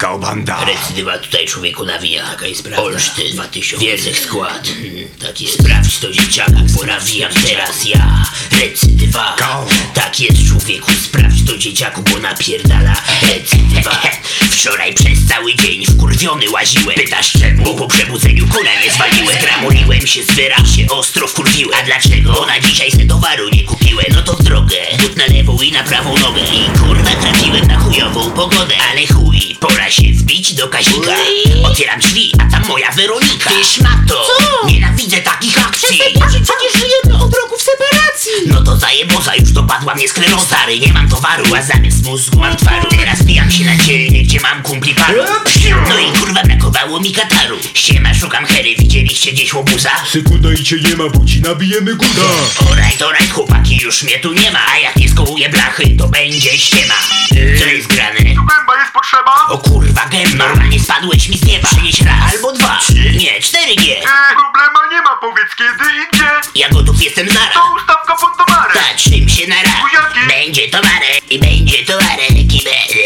Ciao, banda. Recydywa tutaj człowieku nawija. Taka jest prawda. Olsztyn 2000. Wierzech skład. Taki sprawdź to dzieciaku, bo nawijam teraz ja. Recydywa. Tak jest człowieku, sprawdź to dzieciaku, bo napierdala. Recydywa. Wczoraj przez cały dzień wkurwiony łaziłem. Pytasz czemu? Bo po przebudzeniu kuna nie zwaliłem. Zgramuliłem się, zwyram się, ostro wkurwiłem. A dlaczego? Bo na dzisiaj se towaru nie kupiłem. No to w drogę, but na lewą i na prawą nogę. I kurwa trafiłem na chujową pogodę. Ale chuj, pora się wbić do Kazika. Otwieram drzwi, a tam moja Weronika. Ty szmato! Co? Nienawidzę takich akcji. Przecież żyjemy od roku w separacji. No to zajeboza, już dopadła mnie skleroza. Stary, nie mam towaru, a zamiast mózgu mam twaru. Teraz bijam się na dzielnie, gdzie mam kumpli paru. No i kurwa brakowało mi kataru. Siema, szukam hery, widzieliście gdzieś łobuza? Sekunda i cię nie ma, bo ci nabijemy guda. Alright, chłopaki, już mnie tu nie ma. A jak nie skołuję blachy, to będzie ściema. Co jest grane? Gęba jest potrzeba? O kurwa, gęba, normalnie spadłeś mi z nieba. Przynieś raz, albo dwa, nie, 4G. Problema nie ma, powiedz kiedy i gdzie. Ja gotów jestem zaraz. To ustawka pod towarem. Patrzym się na raz. Bujaki. Będzie towarek i będzie towarek i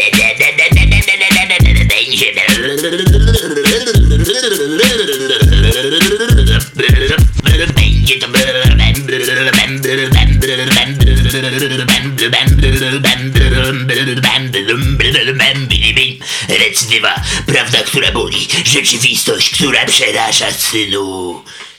będzie to recydywa, prawda, która boli, rzeczywistość, która przeraża, synu.